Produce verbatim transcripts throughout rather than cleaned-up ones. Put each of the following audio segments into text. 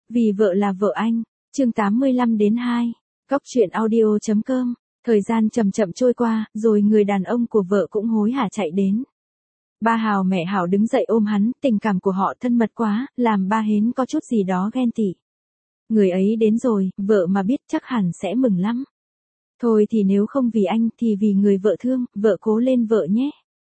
Vì vợ là vợ anh, chương tám mươi lăm đến hai, Cóc truyện audio chấm com. Thời gian chậm chậm trôi qua, rồi người đàn ông của vợ cũng hối hả chạy đến. Ba Hào mẹ Hảo đứng dậy ôm hắn, tình cảm của họ thân mật quá, làm ba Hến có chút gì đó ghen tị. Người ấy đến rồi, vợ mà biết chắc hẳn sẽ mừng lắm. Thôi thì nếu không vì anh thì vì người vợ thương, vợ cố lên vợ nhé.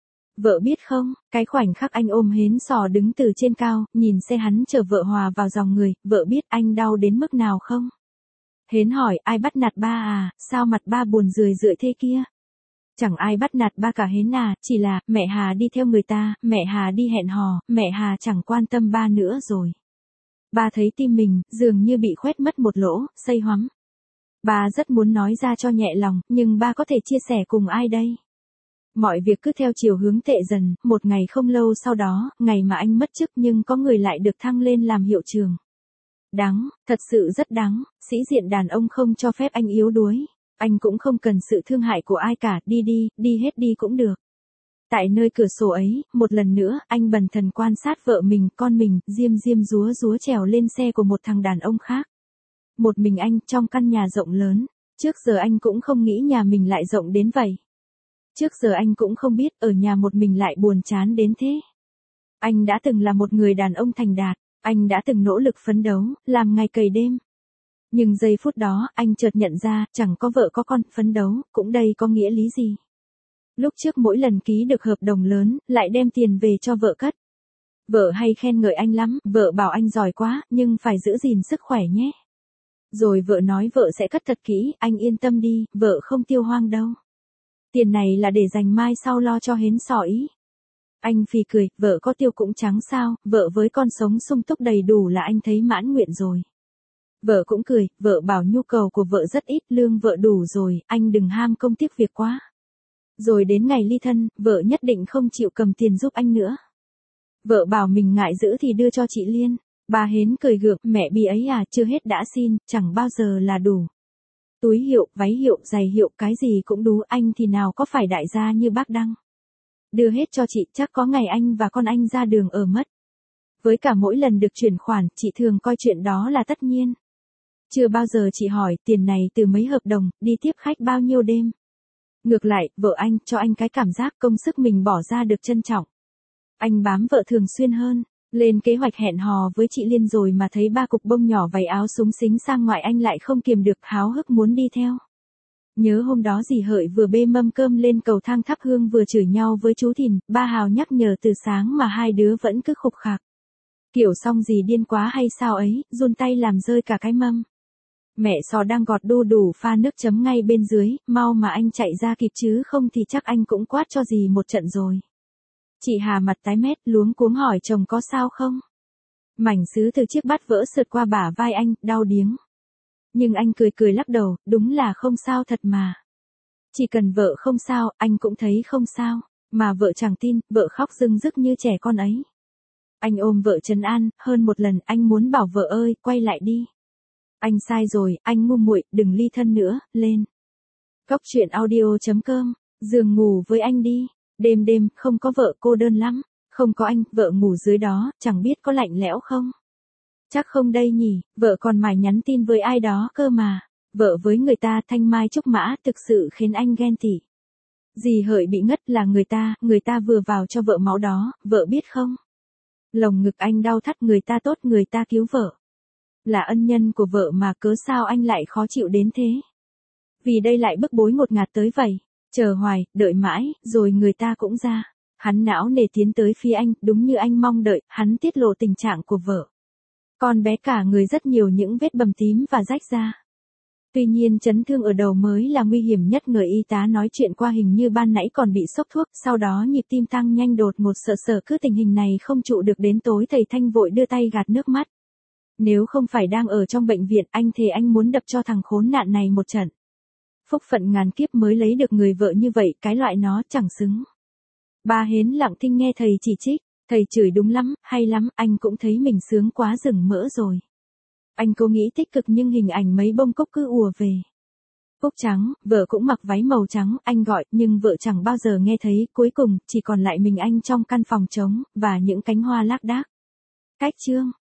Vợ biết không, cái khoảnh khắc anh ôm Hến Sò đứng từ trên cao, nhìn xe hắn chở vợ hòa vào dòng người, vợ biết anh đau đến mức nào không? Hến hỏi, ai bắt nạt ba à, sao mặt ba buồn rười rượi thế kia? Chẳng ai bắt nạt ba cả Hến à, chỉ là, mẹ Hà đi theo người ta, mẹ Hà đi hẹn hò, mẹ Hà chẳng quan tâm ba nữa rồi. Ba thấy tim mình, dường như bị khoét mất một lỗ, xây hoắm. Ba rất muốn nói ra cho nhẹ lòng, nhưng ba có thể chia sẻ cùng ai đây? Mọi việc cứ theo chiều hướng tệ dần, một ngày không lâu sau đó, ngày mà anh mất chức nhưng có người lại được thăng lên làm hiệu trưởng. Đáng, thật sự rất đáng, sĩ diện đàn ông không cho phép anh yếu đuối. Anh cũng không cần sự thương hại của ai cả, đi đi, đi hết đi cũng được. Tại nơi cửa sổ ấy, một lần nữa, anh bần thần quan sát vợ mình, con mình, diêm diêm rúa rúa trèo lên xe của một thằng đàn ông khác. Một mình anh, trong căn nhà rộng lớn. Trước giờ anh cũng không nghĩ nhà mình lại rộng đến vậy. Trước giờ anh cũng không biết, ở nhà một mình lại buồn chán đến thế. Anh đã từng là một người đàn ông thành đạt. Anh đã từng nỗ lực phấn đấu, làm ngày cày đêm. Nhưng giây phút đó, anh chợt nhận ra, chẳng có vợ có con, phấn đấu, cũng đây có nghĩa lý gì. Lúc trước mỗi lần ký được hợp đồng lớn, lại đem tiền về cho vợ cất. Vợ hay khen ngợi anh lắm, vợ bảo anh giỏi quá, nhưng phải giữ gìn sức khỏe nhé. Rồi vợ nói vợ sẽ cất thật kỹ, anh yên tâm đi, vợ không tiêu hoang đâu. Tiền này là để dành mai sau lo cho Hến Sò ý. Anh phì cười, vợ có tiêu cũng chẳng sao, vợ với con sống sung túc đầy đủ là anh thấy mãn nguyện rồi. Vợ cũng cười, vợ bảo nhu cầu của vợ rất ít, lương vợ đủ rồi, anh đừng ham công tiếc việc quá. Rồi đến ngày ly thân, vợ nhất định không chịu cầm tiền giúp anh nữa. Vợ bảo mình ngại giữ thì đưa cho chị Liên. Bà Hến cười gượng, mẹ bi ấy à, chưa hết đã xin, chẳng bao giờ là đủ. Túi hiệu, váy hiệu, giày hiệu, cái gì cũng đủ, anh thì nào có phải đại gia như bác Đăng. Đưa hết cho chị, chắc có ngày anh và con anh ra đường ở mất. Với cả mỗi lần được chuyển khoản, chị thường coi chuyện đó là tất nhiên. Chưa bao giờ chị hỏi, tiền này từ mấy hợp đồng, đi tiếp khách bao nhiêu đêm. Ngược lại, vợ anh, cho anh cái cảm giác công sức mình bỏ ra được trân trọng. Anh bám vợ thường xuyên hơn, lên kế hoạch hẹn hò với chị Liên rồi mà thấy ba cục bông nhỏ váy áo súng xính sang ngoại anh lại không kiềm được, háo hức muốn đi theo. Nhớ hôm đó dì Hợi vừa bê mâm cơm lên cầu thang thắp hương vừa chửi nhau với chú Thìn, ba Hào nhắc nhở từ sáng mà hai đứa vẫn cứ khục khạc. Kiểu xong dì điên quá hay sao ấy, run tay làm rơi cả cái mâm. Mẹ Sò đang gọt đu đủ pha nước chấm ngay bên dưới, mau mà anh chạy ra kịp chứ không thì chắc anh cũng quát cho dì một trận rồi. Chị Hà mặt tái mét luống cuống hỏi chồng có sao không? Mảnh sứ từ chiếc bát vỡ sượt qua bả vai anh, đau điếng. Nhưng anh cười cười lắc đầu, đúng là không sao thật mà. Chỉ cần vợ không sao, anh cũng thấy không sao. Mà vợ chẳng tin, vợ khóc rưng rức như trẻ con ấy. Anh ôm vợ trấn an, hơn một lần anh muốn bảo vợ ơi, quay lại đi. Anh sai rồi, anh ngu muội, đừng ly thân nữa, lên. Cóc truyện audio chấm com, giường ngủ với anh đi. Đêm đêm, không có vợ cô đơn lắm. Không có anh, vợ ngủ dưới đó, chẳng biết có lạnh lẽo không? Chắc không đây nhỉ, vợ còn mải nhắn tin với ai đó cơ mà. Vợ với người ta thanh mai trúc mã thực sự khiến anh ghen tị. Dì Hợi bị ngất là người ta, người ta vừa vào cho vợ máu đó, vợ biết không? Lồng ngực anh đau thắt, người ta tốt, người ta cứu vợ. Là ân nhân của vợ mà cớ sao anh lại khó chịu đến thế? Vì đây lại bức bối ngột ngạt tới vậy. Chờ hoài, đợi mãi, rồi người ta cũng ra. Hắn não nề tiến tới phía anh, đúng như anh mong đợi, hắn tiết lộ tình trạng của vợ. Con bé cả người rất nhiều những vết bầm tím và rách ra. Tuy nhiên chấn thương ở đầu mới là nguy hiểm nhất, người y tá nói chuyện qua hình như ban nãy còn bị sốc thuốc, sau đó nhịp tim tăng nhanh đột ngột, sợ sợ cứ tình hình này không trụ được đến tối thầy Thanh vội đưa tay gạt nước mắt. Nếu không phải đang ở trong bệnh viện, anh thề anh muốn đập cho thằng khốn nạn này một trận. Phúc phận ngàn kiếp mới lấy được người vợ như vậy, cái loại nó chẳng xứng. Ba Hến lặng thinh nghe thầy chỉ trích, thầy chửi đúng lắm, hay lắm, anh cũng thấy mình sướng quá rừng mỡ rồi. Anh cố nghĩ tích cực nhưng hình ảnh mấy bông cúc cứ ùa về. Cúc trắng, vợ cũng mặc váy màu trắng, anh gọi, nhưng vợ chẳng bao giờ nghe thấy, cuối cùng, chỉ còn lại mình anh trong căn phòng trống, và những cánh hoa lác đác. Cách chương.